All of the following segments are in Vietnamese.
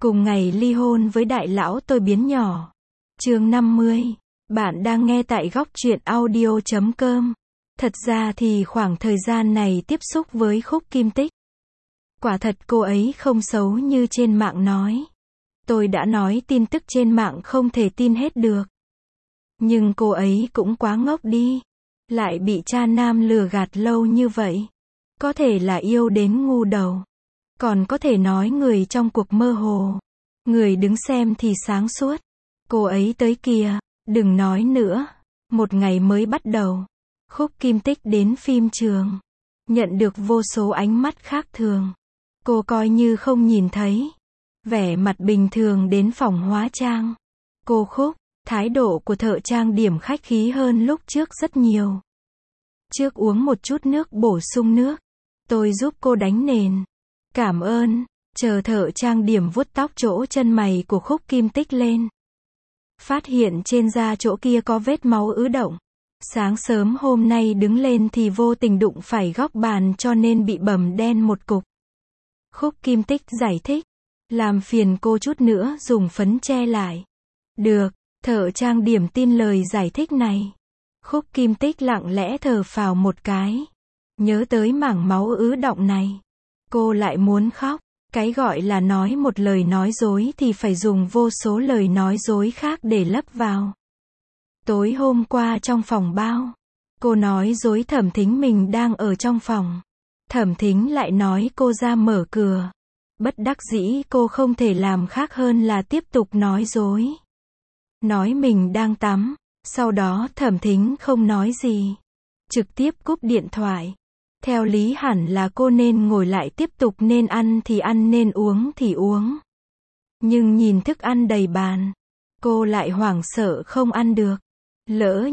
Cùng ngày ly hôn với đại lão tôi biến nhỏ. Chương 50. Bạn đang nghe tại góc truyện audio.com. Thật ra thì khoảng thời gian này tiếp xúc với Khúc Kim Tích. Quả thật cô ấy không xấu như trên mạng nói. Tôi đã nói tin tức trên mạng không thể tin hết được. Nhưng cô ấy cũng quá ngốc đi. Lại bị cha nam lừa gạt lâu như vậy. Có thể là yêu đến ngu đầu. Còn có thể nói người trong cuộc mơ hồ. Người đứng xem thì sáng suốt. Cô ấy tới kìa, đừng nói nữa. Một ngày mới bắt đầu. Khúc Kim Tích đến phim trường. Nhận được vô số ánh mắt khác thường. Cô coi như không nhìn thấy. Vẻ mặt bình thường đến phòng hóa trang. Cô Khúc, thái độ của thợ trang điểm khách khí hơn lúc trước rất nhiều. Trước uống một chút nước bổ sung nước. Tôi giúp cô đánh nền. Cảm ơn. Chờ thợ trang điểm vuốt tóc chỗ chân mày của Khúc Kim Tích lên. Phát hiện trên da chỗ kia có vết máu ứ động. Sáng sớm hôm nay đứng lên thì vô tình đụng phải góc bàn cho nên bị bầm đen một cục. Khúc Kim Tích giải thích. Làm phiền cô chút nữa dùng phấn che lại. Được, thợ trang điểm tin lời giải thích này. Khúc Kim Tích lặng lẽ thở phào một cái. Nhớ tới mảng máu ứ động này. Cô lại muốn khóc. Cái gọi là nói một lời nói dối thì phải dùng vô số lời nói dối khác để lấp vào. Tối hôm qua trong phòng bao, cô nói dối Thẩm Thính mình đang ở trong phòng. Thẩm Thính lại nói cô ra mở cửa. Bất đắc dĩ cô không thể làm khác hơn là tiếp tục nói dối. Nói mình đang tắm, sau đó Thẩm Thính không nói gì. Trực tiếp cúp điện thoại. Theo lý hẳn là cô nên ngồi lại tiếp tục, nên ăn thì ăn, nên uống thì uống. Nhưng nhìn thức ăn đầy bàn, cô lại hoảng sợ không ăn được. Lỡ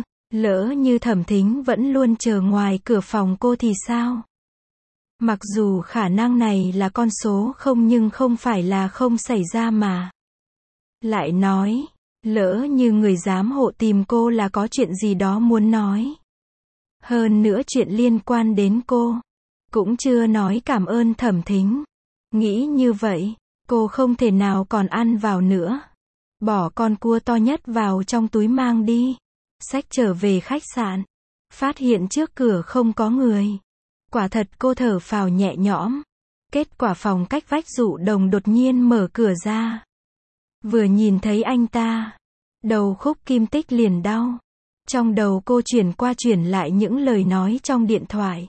như Thẩm Thính vẫn luôn chờ ngoài cửa phòng cô thì sao? Mặc dù khả năng này là con số không nhưng không phải là không xảy ra mà. Lại nói, lỡ như người giám hộ tìm cô là có chuyện gì đó muốn nói. Hơn nữa chuyện liên quan đến cô. Cũng chưa nói cảm ơn Thẩm Thính. Nghĩ như vậy, cô không thể nào còn ăn vào nữa. Bỏ con cua to nhất vào trong túi mang đi. Xách trở về khách sạn. Phát hiện trước cửa không có người. Quả thật cô thở phào nhẹ nhõm. Kết quả phòng cách vách Dụ Đồng đột nhiên mở cửa ra. Vừa nhìn thấy anh ta, đầu Khúc Kim Tích liền đau. Trong đầu cô chuyển qua chuyển lại những lời nói trong điện thoại.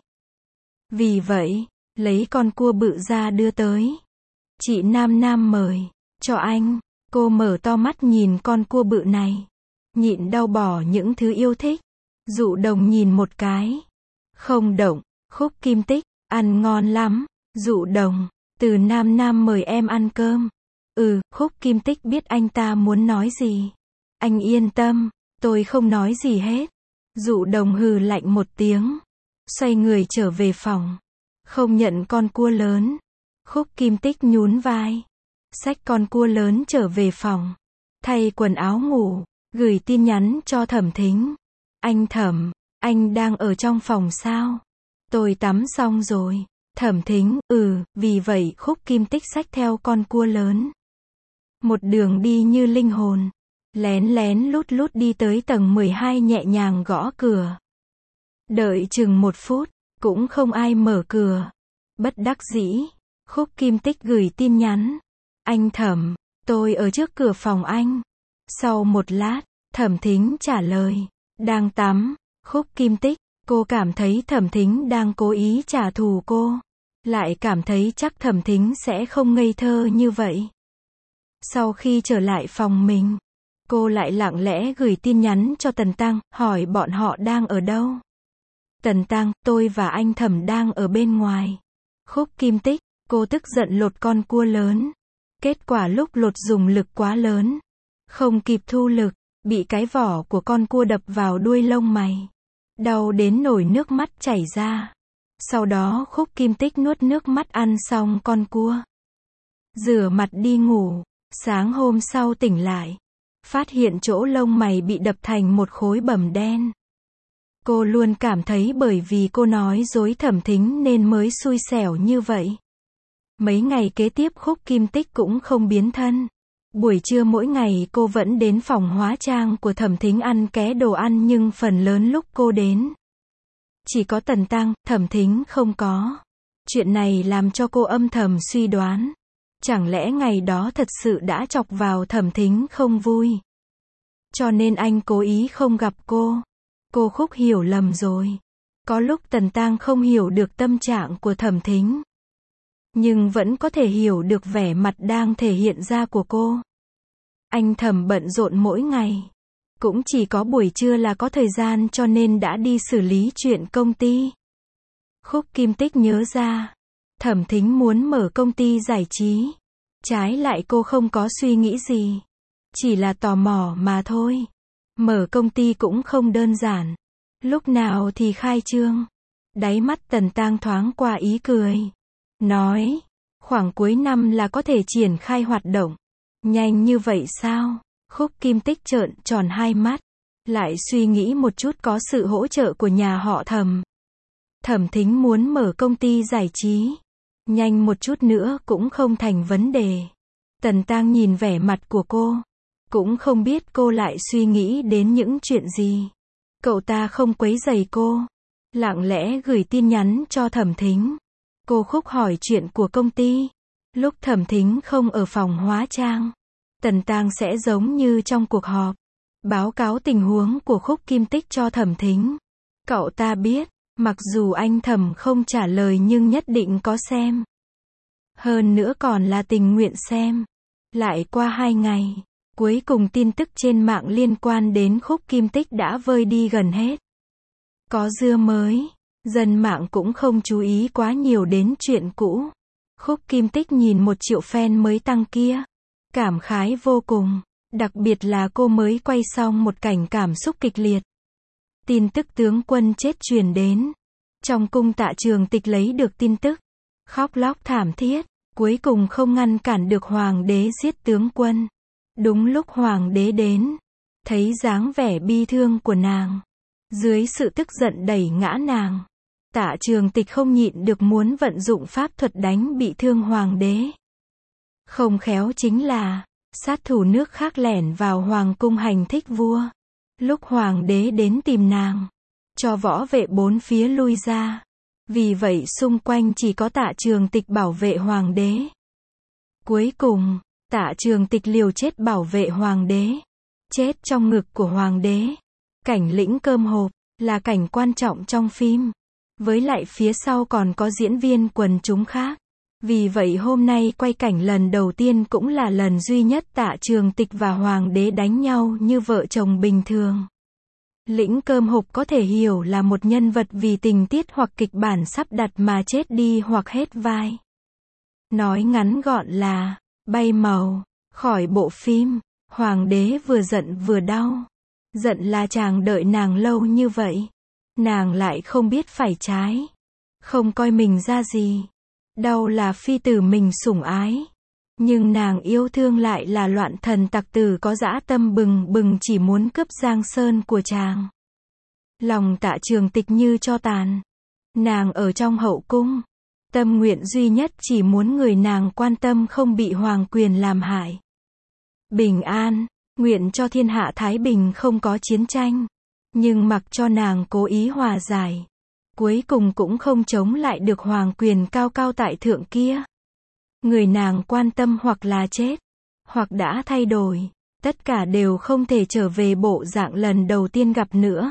Vì vậy, lấy con cua bự ra đưa tới. Chị Nam mời, cho anh. Cô mở to mắt nhìn con cua bự này. Nhịn đau bỏ những thứ yêu thích. Dụ Đồng nhìn một cái. Không động. Khúc Kim Tích, ăn ngon lắm. Dụ Đồng, từ Nam mời em ăn cơm. Khúc Kim Tích biết anh ta muốn nói gì. Anh yên tâm. Tôi không nói gì hết. Dụ Đồng hừ lạnh một tiếng. Xoay người trở về phòng. Không nhận con cua lớn. Khúc Kim Tích nhún vai. Xách con cua lớn trở về phòng. Thay quần áo ngủ. Gửi tin nhắn cho Thẩm Thính. Anh Thẩm, anh đang ở trong phòng sao? Tôi tắm xong rồi. Thẩm Thính, vì vậy Khúc Kim Tích xách theo con cua lớn. Một đường đi như linh hồn. Lén lén lút lút đi tới tầng 12 nhẹ nhàng gõ cửa. Đợi chừng 1 phút, cũng không ai mở cửa. Bất đắc dĩ, Khúc Kim Tích gửi tin nhắn. Anh Thẩm, tôi ở trước cửa phòng anh. Sau một lát, Thẩm Thính trả lời. Đang tắm. Khúc Kim Tích, cô cảm thấy Thẩm Thính đang cố ý trả thù cô. Lại cảm thấy chắc Thẩm Thính sẽ không ngây thơ như vậy. Sau khi trở lại phòng mình, cô lại lặng lẽ gửi tin nhắn cho Tần Tăng, hỏi bọn họ đang ở đâu. Tần Tăng, tôi và anh Thẩm đang ở bên ngoài. Khúc Kim Tích, cô tức giận lột con cua lớn. Kết quả lúc lột dùng lực quá lớn. Không kịp thu lực, bị cái vỏ của con cua đập vào đuôi lông mày. Đau đến nổi nước mắt chảy ra. Sau đó Khúc Kim Tích nuốt nước mắt ăn xong con cua. Rửa mặt đi ngủ. Sáng hôm sau tỉnh lại. Phát hiện chỗ lông mày bị đập thành một khối bầm đen. Cô luôn cảm thấy bởi vì cô nói dối Thẩm Thính nên mới xui xẻo như vậy. Mấy ngày kế tiếp Khúc Kim Tích cũng không biến thân. Buổi trưa mỗi ngày cô vẫn đến phòng hóa trang của Thẩm Thính ăn ké đồ ăn nhưng phần lớn lúc cô đến, chỉ có Tần Tăng, Thẩm Thính không có. Chuyện này làm cho cô âm thầm suy đoán. Chẳng lẽ ngày đó thật sự đã chọc vào Thẩm Thính không vui, cho nên anh cố ý không gặp cô. Cô Khúc hiểu lầm rồi. Có lúc Tần Tăng không hiểu được tâm trạng của Thẩm Thính, nhưng vẫn có thể hiểu được vẻ mặt đang thể hiện ra của cô. Anh Thẩm bận rộn mỗi ngày, cũng chỉ có buổi trưa là có thời gian cho nên đã đi xử lý chuyện công ty. Khúc Kim Tích nhớ ra, Thẩm Thính muốn mở công ty giải trí. Trái lại cô không có suy nghĩ gì, chỉ là tò mò mà thôi. Mở công ty cũng không đơn giản. Lúc nào thì khai trương? Đáy mắt Tần Tăng thoáng qua ý cười. Nói, khoảng cuối năm là có thể triển khai hoạt động. Nhanh như vậy sao? Khúc Kim Tích trợn tròn hai mắt. Lại suy nghĩ một chút có sự hỗ trợ của nhà họ Thẩm. Thẩm Thính muốn mở công ty giải trí. Nhanh một chút nữa cũng không thành vấn đề. Tần Tăng nhìn vẻ mặt của cô, cũng không biết cô lại suy nghĩ đến những chuyện gì. Cậu ta không quấy rầy cô, lặng lẽ gửi tin nhắn cho Thẩm Thính. Cô Khúc hỏi chuyện của công ty. Lúc Thẩm Thính không ở phòng hóa trang, Tần Tăng sẽ giống như trong cuộc họp, báo cáo tình huống của Khúc Kim Tích cho Thẩm Thính. Cậu ta biết, mặc dù anh Thẩm không trả lời nhưng nhất định có xem. Hơn nữa còn là tình nguyện xem. Lại qua 2 ngày, cuối cùng tin tức trên mạng liên quan đến Khúc Kim Tích đã vơi đi gần hết. Có dưa mới, dân mạng cũng không chú ý quá nhiều đến chuyện cũ. Khúc Kim Tích nhìn 1 triệu fan mới tăng kia, cảm khái vô cùng, đặc biệt là cô mới quay xong một cảnh cảm xúc kịch liệt. Tin tức tướng quân chết truyền đến. Trong cung Tạ Trường Tịch lấy được tin tức, khóc lóc thảm thiết, cuối cùng không ngăn cản được hoàng đế giết tướng quân. Đúng lúc hoàng đế đến, thấy dáng vẻ bi thương của nàng, dưới sự tức giận đẩy ngã nàng, Tạ Trường Tịch không nhịn được muốn vận dụng pháp thuật đánh bị thương hoàng đế. Không khéo chính là, sát thủ nước khác lẻn vào hoàng cung hành thích vua. Lúc hoàng đế đến tìm nàng, cho võ vệ 4 phía lui ra. Vì vậy xung quanh chỉ có Tạ Trường Tịch bảo vệ hoàng đế. Cuối cùng, Tạ Trường Tịch liều chết bảo vệ hoàng đế, chết trong ngực của hoàng đế. Cảnh lĩnh cơm hộp là cảnh quan trọng trong phim. Với lại phía sau còn có diễn viên quần chúng khác. Vì vậy hôm nay quay cảnh lần đầu tiên cũng là lần duy nhất Tạ Trường Tịch và hoàng đế đánh nhau như vợ chồng bình thường. Lĩnh cơm hộp có thể hiểu là một nhân vật vì tình tiết hoặc kịch bản sắp đặt mà chết đi hoặc hết vai. Nói ngắn gọn là, bay màu, khỏi bộ phim. Hoàng đế vừa giận vừa đau. Giận là chàng đợi nàng lâu như vậy, nàng lại không biết phải trái, không coi mình ra gì. Đau là phi tử mình sủng ái, nhưng nàng yêu thương lại là loạn thần tặc tử có dã tâm bừng bừng chỉ muốn cướp Giang Sơn của chàng. Lòng Tạ Trường Tịch như tro tàn. Nàng ở trong hậu cung, tâm nguyện duy nhất chỉ muốn người nàng quan tâm không bị hoàng quyền làm hại. Bình an, nguyện cho thiên hạ thái bình không có chiến tranh. Nhưng mặc cho nàng cố ý hòa giải, cuối cùng cũng không chống lại được hoàng quyền cao cao tại thượng kia. Người nàng quan tâm hoặc là chết, hoặc đã thay đổi, tất cả đều không thể trở về bộ dạng lần đầu tiên gặp nữa.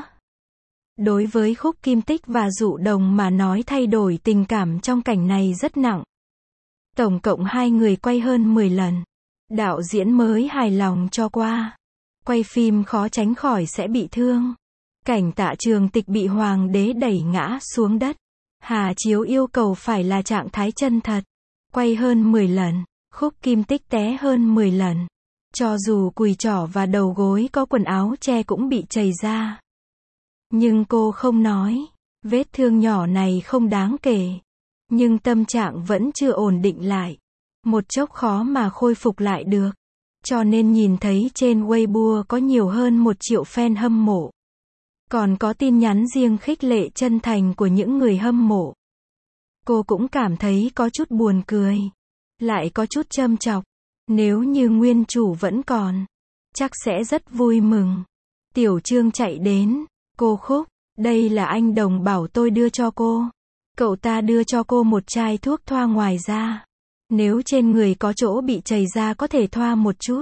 Đối với Khúc Kim Tích và Dụ Đồng mà nói thay đổi tình cảm trong cảnh này rất nặng. Tổng cộng 2 người quay hơn 10 lần. Đạo diễn mới hài lòng cho qua. Quay phim khó tránh khỏi sẽ bị thương. Cảnh Tạ Trường Tịch bị hoàng đế đẩy ngã xuống đất, Hà Chiếu yêu cầu phải là trạng thái chân thật. Quay hơn 10 lần, Khúc Kim Tích té hơn 10 lần. Cho dù cùi trỏ và đầu gối có quần áo che cũng bị chảy ra. Nhưng cô không nói, vết thương nhỏ này không đáng kể. Nhưng tâm trạng vẫn chưa ổn định lại. Một chốc khó mà khôi phục lại được. Cho nên nhìn thấy trên Weibo có nhiều hơn 1 triệu fan hâm mộ. Còn có tin nhắn riêng khích lệ chân thành của những người hâm mộ. Cô cũng cảm thấy có chút buồn cười, lại có chút châm chọc. Nếu như nguyên chủ vẫn còn, chắc sẽ rất vui mừng. Tiểu Trương chạy đến, cô Khúc, đây là anh Đồng bảo tôi đưa cho cô. Cậu ta đưa cho cô một chai thuốc thoa ngoài da. Nếu trên người có chỗ bị chảy ra có thể thoa một chút.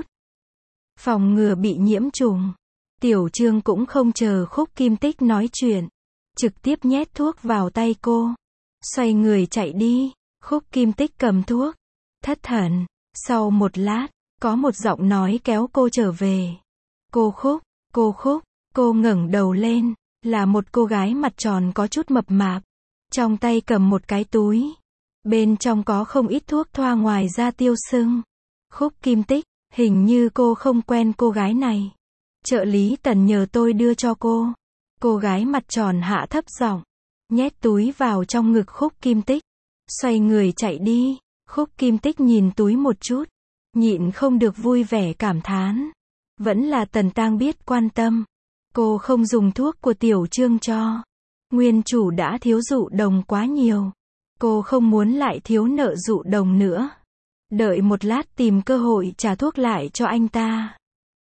Phòng ngừa bị nhiễm trùng. Tiểu Trương cũng không chờ Khúc Kim Tích nói chuyện. Trực tiếp nhét thuốc vào tay cô. Xoay người chạy đi. Khúc Kim Tích cầm thuốc. Thất thần. Sau một lát, có một giọng nói kéo cô trở về. Cô Khúc, cô ngẩng đầu lên. Là một cô gái mặt tròn có chút mập mạp. Trong tay cầm một cái túi. Bên trong có không ít thuốc thoa ngoài da tiêu sưng. Khúc Kim Tích, hình như cô không quen cô gái này. Trợ lý Tần nhờ tôi đưa cho cô. Cô gái mặt tròn hạ thấp giọng, nhét túi vào trong ngực Khúc Kim Tích. Xoay người chạy đi. Khúc Kim Tích nhìn túi một chút. Nhịn không được vui vẻ cảm thán. Vẫn là Tần Tang biết quan tâm. Cô không dùng thuốc của Tiểu Trương cho. Nguyên chủ đã thiếu Dụ Đồng quá nhiều. Cô không muốn lại thiếu nợ Dụ Đồng nữa. Đợi một lát tìm cơ hội trả thuốc lại cho anh ta.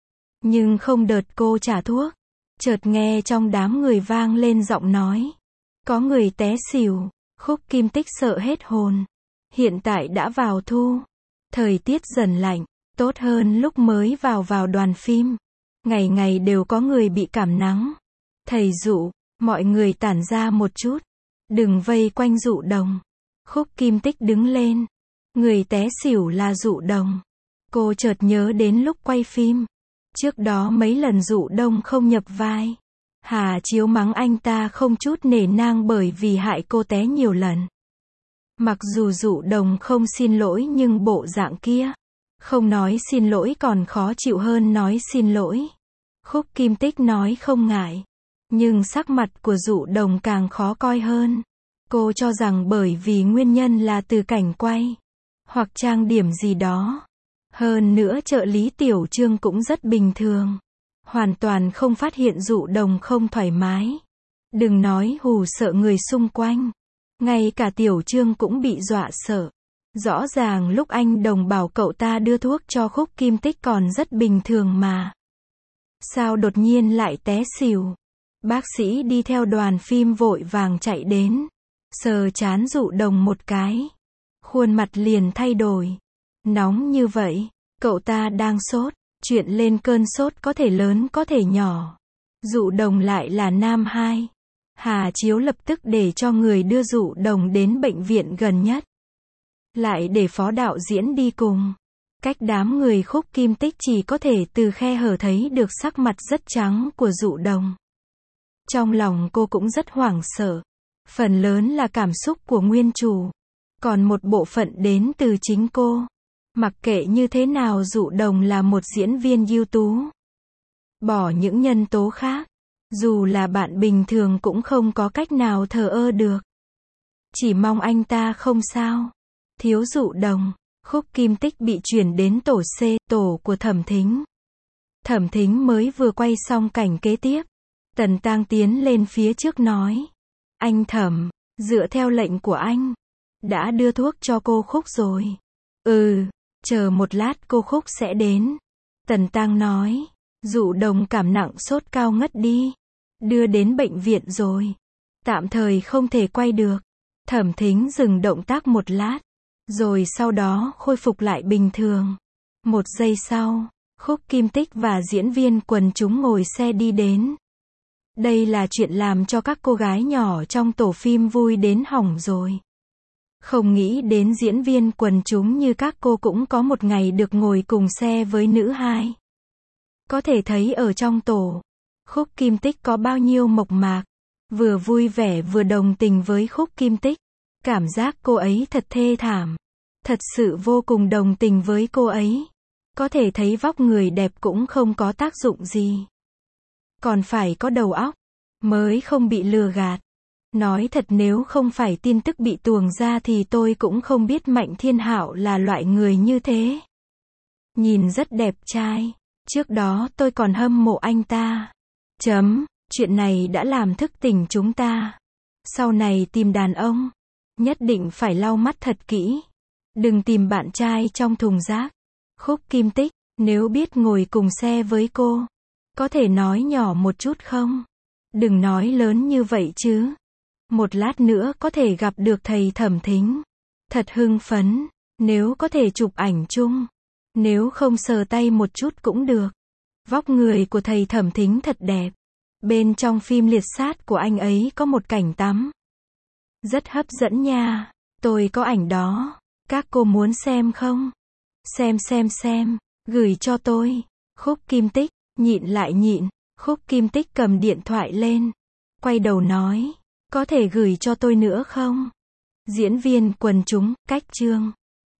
Nhưng không đợt cô trả thuốc. Chợt nghe trong đám người vang lên giọng nói. Có người té xỉu. Khúc Kim Tích sợ hết hồn. Hiện tại đã vào thu. Thời tiết dần lạnh. Tốt hơn lúc mới vào đoàn phim. Ngày ngày đều có người bị cảm nắng. Thầy Dụ, mọi người tản ra một chút. Đừng vây quanh Dụ Đồng. Khúc Kim Tích đứng lên. Người té xỉu là Dụ Đồng. Cô chợt nhớ đến lúc quay phim. Trước đó mấy lần Dụ Đông không nhập vai. Hà Chiếu mắng anh ta không chút nể nang bởi vì hại cô té nhiều lần. Mặc dù Dụ Đồng không xin lỗi nhưng bộ dạng kia. Không nói xin lỗi còn khó chịu hơn nói xin lỗi. Khúc Kim Tích nói không ngại. Nhưng sắc mặt của Dụ Đồng càng khó coi hơn. Cô cho rằng bởi vì nguyên nhân là từ cảnh quay. Hoặc trang điểm gì đó. Hơn nữa trợ lý Tiểu Trương cũng rất bình thường. Hoàn toàn không phát hiện Dụ Đồng không thoải mái. Đừng nói hù sợ người xung quanh. Ngay cả Tiểu Trương cũng bị dọa sợ. Rõ ràng lúc anh Đồng bảo cậu ta đưa thuốc cho Khúc Kim Tích còn rất bình thường mà. Sao đột nhiên lại té xỉu? Bác sĩ đi theo đoàn phim vội vàng chạy đến. Sờ trán Dụ Đồng một cái. Khuôn mặt liền thay đổi. Nóng như vậy. Cậu ta đang sốt. Chuyện lên cơn sốt có thể lớn có thể nhỏ. Dụ Đồng lại là nam 2. Hà Chiếu lập tức để cho người đưa Dụ Đồng đến bệnh viện gần nhất. Lại để phó đạo diễn đi cùng. Cách đám người Khúc Kim Tích chỉ có thể từ khe hở thấy được sắc mặt rất trắng của Dụ Đồng. Trong lòng cô cũng rất hoảng sợ. Phần lớn là cảm xúc của nguyên chủ. Còn một bộ phận đến từ chính cô. Mặc kệ như thế nào Dụ Đồng là một diễn viên ưu tú. Bỏ những nhân tố khác. Dù là bạn bình thường cũng không có cách nào thờ ơ được. Chỉ mong anh ta không sao. Thiếu Dụ Đồng. Khúc Kim Tích bị chuyển đến tổ C, tổ của Thẩm Thính. Thẩm Thính mới vừa quay xong cảnh kế tiếp. Tần Tang tiến lên phía trước nói. Anh Thẩm, dựa theo lệnh của anh. Đã đưa thuốc cho cô Khúc rồi. Chờ một lát cô Khúc sẽ đến. Tần Tang nói. Dụ Đồng cảm nặng sốt cao ngất đi. Đưa đến bệnh viện rồi. Tạm thời không thể quay được. Thẩm Thính dừng động tác một lát. Rồi sau đó khôi phục lại bình thường. Một giây sau, Khúc Kim Tích và diễn viên quần chúng ngồi xe đi đến. Đây là chuyện làm cho các cô gái nhỏ trong tổ phim vui đến hỏng rồi. Không nghĩ đến diễn viên quần chúng như các cô cũng có một ngày được ngồi cùng xe với nữ 2. Có thể thấy ở trong tổ, Khúc Kim Tích có bao nhiêu mộc mạc. Vừa vui vẻ vừa đồng tình với Khúc Kim Tích. Cảm giác cô ấy thật thê thảm. Thật sự vô cùng đồng tình với cô ấy. Có thể thấy vóc người đẹp cũng không có tác dụng gì. Còn phải có đầu óc, mới không bị lừa gạt. Nói thật nếu không phải tin tức bị tuồng ra thì tôi cũng không biết Mạnh Thiên Hạo là loại người như thế. Nhìn rất đẹp trai. Trước đó tôi còn hâm mộ anh ta. Chuyện này đã làm thức tỉnh chúng ta. Sau này tìm đàn ông. Nhất định phải lau mắt thật kỹ. Đừng tìm bạn trai trong thùng rác. Khúc Kim Tích, nếu biết ngồi cùng xe với cô, có thể nói nhỏ một chút không? Đừng nói lớn như vậy chứ. Một lát nữa có thể gặp được thầy Thẩm Thính. Thật hưng phấn, nếu có thể chụp ảnh chung. Nếu không sờ tay một chút cũng được. Vóc người của thầy Thẩm Thính thật đẹp. Bên trong phim Liệt Sát của anh ấy có một cảnh tắm. Rất hấp dẫn nha. Tôi có ảnh đó. Các cô muốn xem không? Xem. Gửi cho tôi. Khúc Kim Tích, nhịn lại nhịn. Khúc Kim Tích cầm điện thoại lên. Quay đầu nói. Có thể gửi cho tôi nữa không? Diễn viên quần chúng, cách chương.